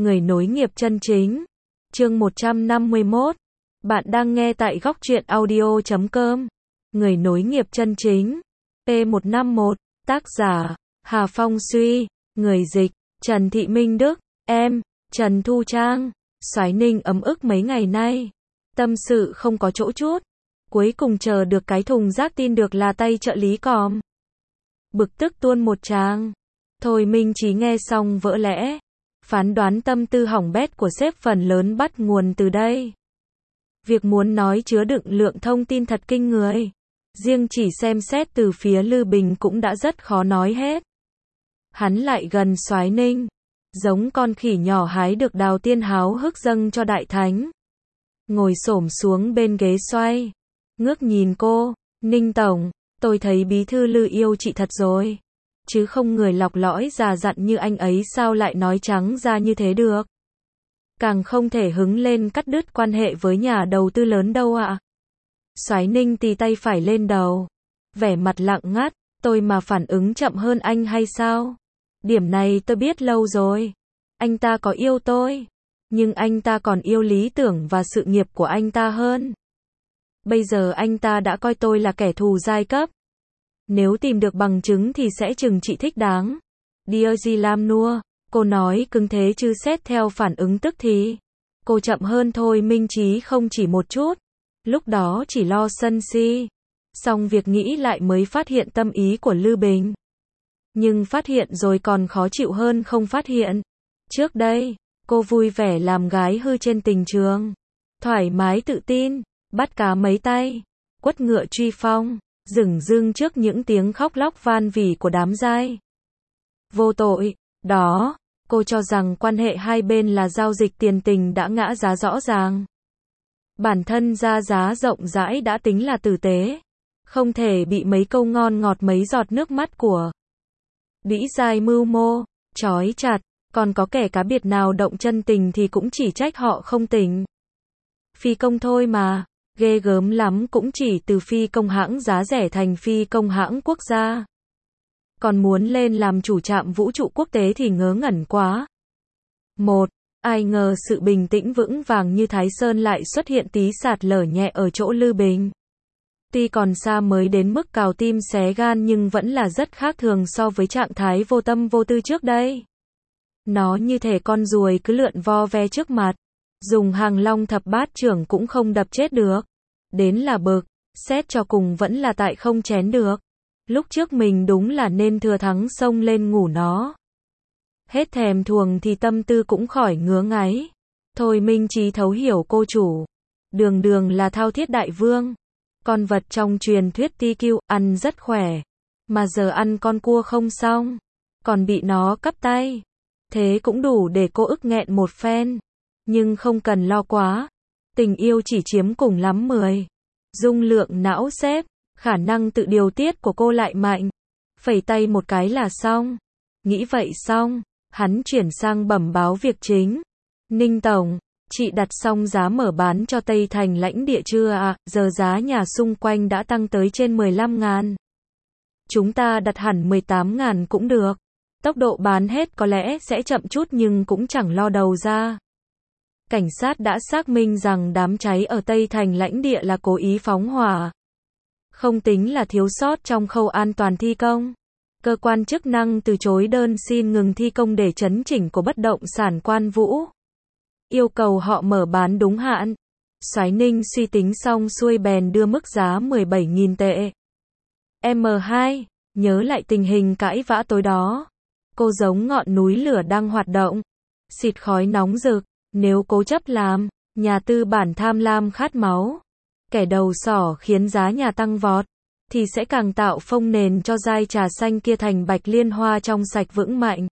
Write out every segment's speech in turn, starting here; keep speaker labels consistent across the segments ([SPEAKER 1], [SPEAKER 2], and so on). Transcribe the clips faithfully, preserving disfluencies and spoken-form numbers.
[SPEAKER 1] Người nối nghiệp chân chính. Chương một trăm năm mươi mốt. Bạn đang nghe tại góc truyện audio chấm com. Người nối nghiệp chân chính. P một năm mốt. Tác giả Hà Phong Suy. Người dịch Trần Thị Minh Đức. Em Trần Thu Trang. Soái Ninh ấm ức mấy ngày nay. Tâm sự không có chỗ chút. Cuối cùng chờ được cái thùng rác tin được là tay trợ lý còm. Bực tức tuôn một tràng. Thôi Minh Chí nghe xong vỡ lẽ. Phán đoán tâm tư hỏng bét của sếp phần lớn bắt nguồn từ đây. Việc muốn nói chứa đựng lượng thông tin thật kinh người. Riêng chỉ xem xét từ phía Lư Bình cũng đã rất khó nói hết. Hắn lại gần Soái Ninh. Giống con khỉ nhỏ hái được đào tiên háo hức dâng cho đại thánh. Ngồi xổm xuống bên ghế xoay. Ngước nhìn cô. Ninh tổng, tôi thấy bí thư Lư yêu chị thật rồi. Chứ không người lọc lõi già dặn như anh ấy sao lại nói trắng ra như thế được. Càng không thể hứng lên cắt đứt quan hệ với nhà đầu tư lớn đâu ạ. Soái Ninh tì tay phải lên đầu. Vẻ mặt lặng ngắt, tôi mà phản ứng chậm hơn anh hay sao? Điểm này tôi biết lâu rồi. Anh ta có yêu tôi. Nhưng anh ta còn yêu lý tưởng và sự nghiệp của anh ta hơn. Bây giờ anh ta đã coi tôi là kẻ thù giai cấp. Nếu tìm được bằng chứng thì sẽ trừng trị thích đáng. Dear Lam Nua, cô nói cứng thế chứ xét theo phản ứng tức thì. Cô chậm hơn thôi Minh Chí không chỉ một chút. Lúc đó chỉ lo sân si. Xong việc nghĩ lại mới phát hiện tâm ý của Lư Bình. Nhưng phát hiện rồi còn khó chịu hơn không phát hiện. Trước đây, cô vui vẻ làm gái hư trên tình trường. Thoải mái tự tin, bắt cá mấy tay, quất ngựa truy phong. Dửng dưng trước những tiếng khóc lóc van vỉ của đám giai. Vô tội, đó, cô cho rằng quan hệ hai bên là giao dịch tiền tình đã ngã giá rõ ràng. Bản thân ra giá rộng rãi đã tính là tử tế. Không thể bị mấy câu ngon ngọt mấy giọt nước mắt của đĩ giai mưu mô, trói chặt, còn có kẻ cá biệt nào động chân tình thì cũng chỉ trách họ không tỉnh. Phi công thôi mà. Ghê gớm lắm cũng chỉ từ phi công hãng giá rẻ thành phi công hãng quốc gia. Còn muốn lên làm chủ trạm vũ trụ quốc tế thì ngớ ngẩn quá. Một, ai ngờ sự bình tĩnh vững vàng như Thái Sơn lại xuất hiện tí sạt lở nhẹ ở chỗ Lư Bình. Tuy còn xa mới đến mức cào tim xé gan nhưng vẫn là rất khác thường so với trạng thái vô tâm vô tư trước đây. Nó như thể con ruồi cứ lượn vo ve trước mặt. Dùng hàng long thập bát trưởng cũng không đập chết được. Đến là bực, xét cho cùng vẫn là tại không chén được. Lúc trước mình đúng là nên thừa thắng xông lên ngủ nó. Hết thèm thuồng thì tâm tư cũng khỏi ngứa ngáy. Thôi Minh Chí thấu hiểu cô chủ. Đường đường là thao thiết đại vương. Con vật trong truyền thuyết ti kiu, ăn rất khỏe. Mà giờ ăn con cua không xong. Còn bị nó cắp tay. Thế cũng đủ để cô ức nghẹn một phen. Nhưng không cần lo quá. Tình yêu chỉ chiếm cùng lắm mười. Dung lượng não xếp. Khả năng tự điều tiết của cô lại mạnh. Phẩy tay một cái là xong. Nghĩ vậy xong. Hắn chuyển sang bẩm báo việc chính. Ninh tổng, chị đặt xong giá mở bán cho Tây Thành lãnh địa chưa ạ? À? Giờ giá nhà xung quanh đã tăng tới trên mười lăm ngàn. Chúng ta đặt hẳn mười tám ngàn cũng được. Tốc độ bán hết có lẽ sẽ chậm chút nhưng cũng chẳng lo đầu ra. Cảnh sát đã xác minh rằng đám cháy ở Tây Thành lãnh địa là cố ý phóng hỏa. Không tính là thiếu sót trong khâu an toàn thi công. Cơ quan chức năng từ chối đơn xin ngừng thi công để chấn chỉnh của bất động sản Quan Vũ. Yêu cầu họ mở bán đúng hạn. Soái Ninh suy tính xong xuôi bèn đưa mức giá mười bảy nghìn tệ. em hai, nhớ lại tình hình cãi vã tối đó. Cô giống ngọn núi lửa đang hoạt động. Xịt khói nóng rực. Nếu cố chấp làm, nhà tư bản tham lam khát máu, kẻ đầu sỏ khiến giá nhà tăng vọt, thì sẽ càng tạo phông nền cho giai trà xanh kia thành bạch liên hoa trong sạch vững mạnh.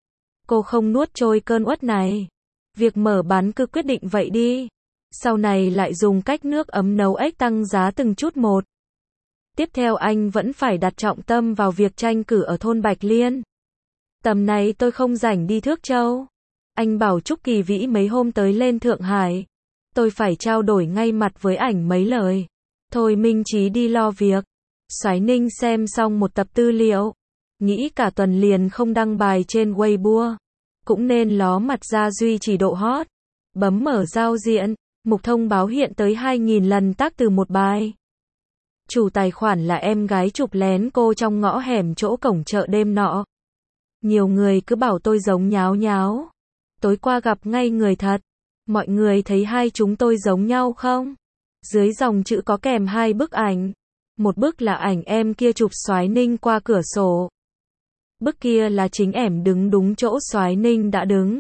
[SPEAKER 1] Cô không nuốt trôi cơn uất này. Việc mở bán cứ quyết định vậy đi. Sau này lại dùng cách nước ấm nấu ếch tăng giá từng chút một. Tiếp theo anh vẫn phải đặt trọng tâm vào việc tranh cử ở thôn Bạch Liên. Tầm này tôi không rảnh đi Thước Châu. Anh bảo Trúc Kỳ Vĩ mấy hôm tới lên Thượng Hải. Tôi phải trao đổi ngay mặt với ảnh mấy lời. Thôi Minh Chí đi lo việc. Soái Ninh xem xong một tập tư liệu. Nghĩ cả tuần liền không đăng bài trên Weibo. cũng nên ló mặt ra duy trì độ hot. Bấm mở giao diện, mục thông báo hiện tới hai nghìn lần tác từ một bài. Chủ tài khoản là em gái chụp lén cô trong ngõ hẻm chỗ cổng chợ đêm nọ. Nhiều người cứ bảo tôi giống nháo nháo. Tối qua gặp ngay người thật. Mọi người thấy hai chúng tôi giống nhau không? Dưới dòng chữ có kèm hai bức ảnh. Một bức là ảnh em kia chụp Soái Ninh qua cửa sổ. Bức kia là chính em đứng đúng chỗ Soái Ninh đã đứng.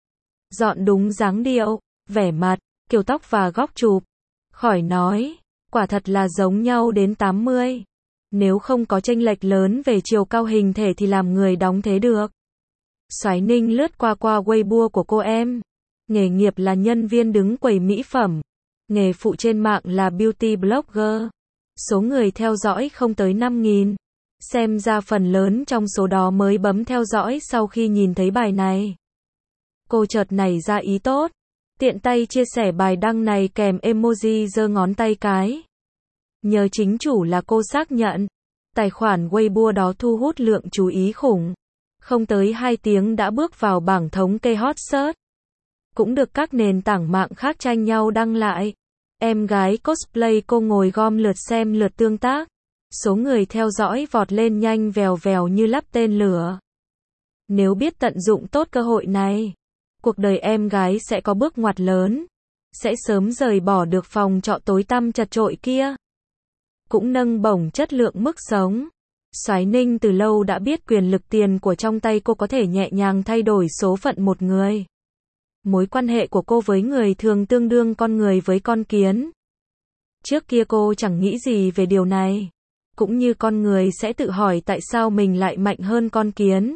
[SPEAKER 1] Dọn đúng dáng điệu, vẻ mặt, kiểu tóc và góc chụp. Khỏi nói, quả thật là giống nhau đến tám mươi. Nếu không có chênh lệch lớn về chiều cao hình thể thì làm người đóng thế được. Soái Ninh lướt qua qua Weibo của cô em. Nghề nghiệp là nhân viên đứng quầy mỹ phẩm. Nghề phụ trên mạng là beauty blogger. Số người theo dõi không tới năm nghìn. Xem ra phần lớn trong số đó mới bấm theo dõi sau khi nhìn thấy bài này. Cô chợt nảy ra ý tốt. Tiện tay chia sẻ bài đăng này kèm emoji giơ ngón tay cái. Nhờ chính chủ là cô xác nhận. Tài khoản Weibo đó thu hút lượng chú ý khủng. Không tới hai tiếng đã bước vào bảng thống kê hot search. Cũng được các nền tảng mạng khác tranh nhau đăng lại. Em gái cosplay cô ngồi gom lượt xem lượt tương tác. Số người theo dõi vọt lên nhanh vèo vèo như lắp tên lửa. Nếu biết tận dụng tốt cơ hội này, cuộc đời em gái sẽ có bước ngoặt lớn. Sẽ sớm rời bỏ được phòng trọ tối tăm chật chội kia. Cũng nâng bổng chất lượng mức sống. Soái Ninh từ lâu đã biết quyền lực tiền của trong tay cô có thể nhẹ nhàng thay đổi số phận một người. Mối quan hệ của cô với người thường tương đương con người với con kiến. Trước kia cô chẳng nghĩ gì về điều này. Cũng như con người sẽ tự hỏi tại sao mình lại mạnh hơn con kiến.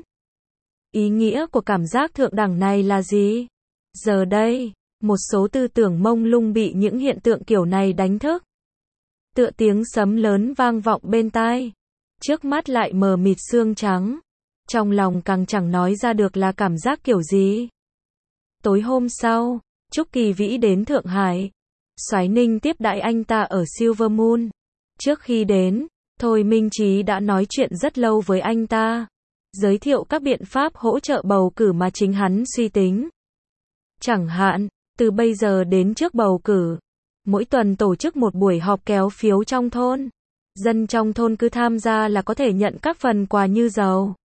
[SPEAKER 1] Ý nghĩa của cảm giác thượng đẳng này là gì? Giờ đây, một số tư tưởng mông lung bị những hiện tượng kiểu này đánh thức. Tựa tiếng sấm lớn vang vọng bên tai. Trước mắt lại mờ mịt sương trắng. Trong lòng càng chẳng nói ra được là cảm giác kiểu gì. Tối hôm sau, Trúc Kỳ Vĩ đến Thượng Hải. Soái Ninh tiếp đãi anh ta ở Silver Moon. Trước khi đến, Thôi Minh Chí đã nói chuyện rất lâu với anh ta. Giới thiệu các biện pháp hỗ trợ bầu cử mà chính hắn suy tính. Chẳng hạn, từ bây giờ đến trước bầu cử, mỗi tuần tổ chức một buổi họp kéo phiếu trong thôn. Dân trong thôn cứ tham gia là có thể nhận các phần quà như dầu,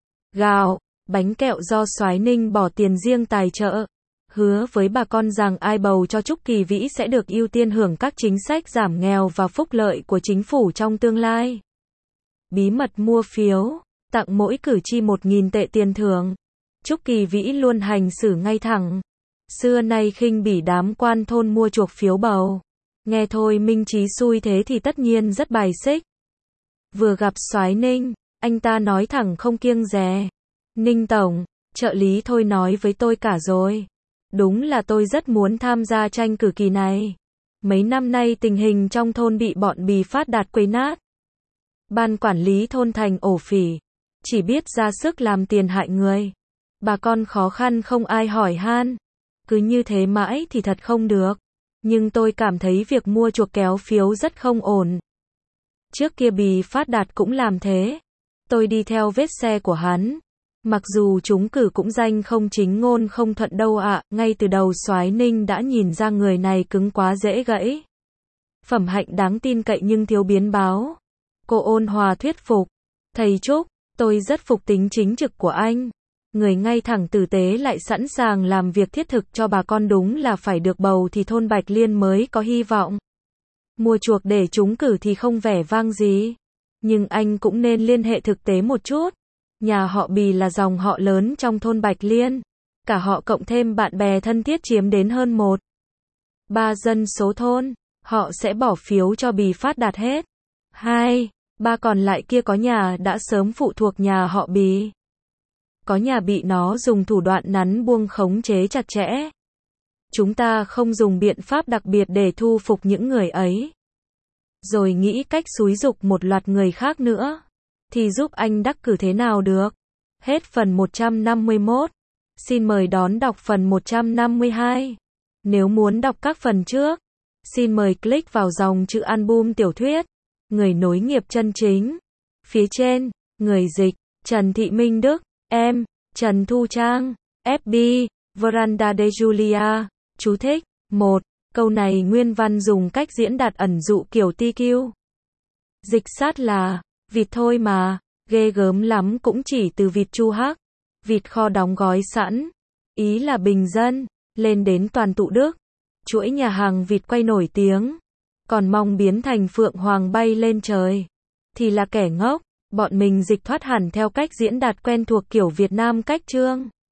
[SPEAKER 1] gạo, bánh kẹo do Soái Ninh bỏ tiền riêng tài trợ. Hứa với bà con rằng ai bầu cho Trúc Kỳ Vĩ sẽ được ưu tiên hưởng các chính sách giảm nghèo và phúc lợi của chính phủ trong tương lai. Bí mật mua phiếu, tặng mỗi cử tri một nghìn tệ tiền thưởng. Trúc Kỳ Vĩ luôn hành xử ngay thẳng. Xưa nay khinh bỉ đám quan thôn mua chuộc phiếu bầu. Nghe Thôi Minh Chí xui thế thì tất nhiên rất bài xích. Vừa gặp Soái Ninh, anh ta nói thẳng không kiêng dè. Ninh Tổng, trợ lý Thôi nói với tôi cả rồi. Đúng là tôi rất muốn tham gia tranh cử kỳ này. Mấy năm nay tình hình trong thôn bị bọn Bì Phát Đạt quấy nát. Ban quản lý thôn thành ổ phỉ. Chỉ biết ra sức làm tiền hại người. Bà con khó khăn không ai hỏi han. Cứ như thế mãi thì thật không được. Nhưng tôi cảm thấy việc mua chuộc kéo phiếu rất không ổn. Trước kia Bì Phát Đạt cũng làm thế. Tôi đi theo vết xe của hắn. Mặc dù trúng cử cũng danh không chính ngôn không thuận đâu ạ, à, ngay từ đầu Soái Ninh đã nhìn ra người này cứng quá dễ gãy. Phẩm hạnh đáng tin cậy nhưng thiếu biến báo. Cô ôn hòa thuyết phục. Thầy Trúc, tôi rất phục tính chính trực của anh. Người ngay thẳng tử tế lại sẵn sàng làm việc thiết thực cho bà con, đúng là phải được bầu thì thôn Bạch Liên mới có hy vọng. Mua chuộc để trúng cử thì không vẻ vang gì. Nhưng anh cũng nên liên hệ thực tế một chút. Nhà họ Bì là dòng họ lớn trong thôn Bạch Liên. Cả họ cộng thêm bạn bè thân thiết chiếm đến hơn một ba dân số thôn. Họ sẽ bỏ phiếu cho Bì Phát Đạt hết. Hai, ba còn lại kia có nhà đã sớm phụ thuộc nhà họ Bì. Có nhà bị nó dùng thủ đoạn nắn buông khống chế chặt chẽ. Chúng ta không dùng biện pháp đặc biệt để thu phục những người ấy. Rồi nghĩ cách xúi giục một loạt người khác nữa. Thì giúp anh đắc cử thế nào được? Hết phần một trăm năm mươi mốt. Xin mời đón đọc phần một trăm năm mươi hai. Nếu muốn đọc các phần trước, xin mời click vào dòng chữ album tiểu thuyết. Người nối nghiệp chân chính. Phía trên, người dịch, Trần Thị Minh Đức, em, Trần Thu Trang. ép bê, Veranda de Julia. Chú thích. một. Câu này nguyên văn dùng cách diễn đạt ẩn dụ kiểu tê quy. Dịch sát là, vịt thôi mà, ghê gớm lắm cũng chỉ từ vịt chu hắc. Vịt kho đóng gói sẵn. Ý là bình dân, lên đến toàn tụ Đức. Chuỗi nhà hàng vịt quay nổi tiếng. Còn mong biến thành phượng hoàng bay lên trời. Thì là kẻ ngốc, bọn mình dịch thoát hẳn theo cách diễn đạt quen thuộc kiểu Việt Nam cách chương.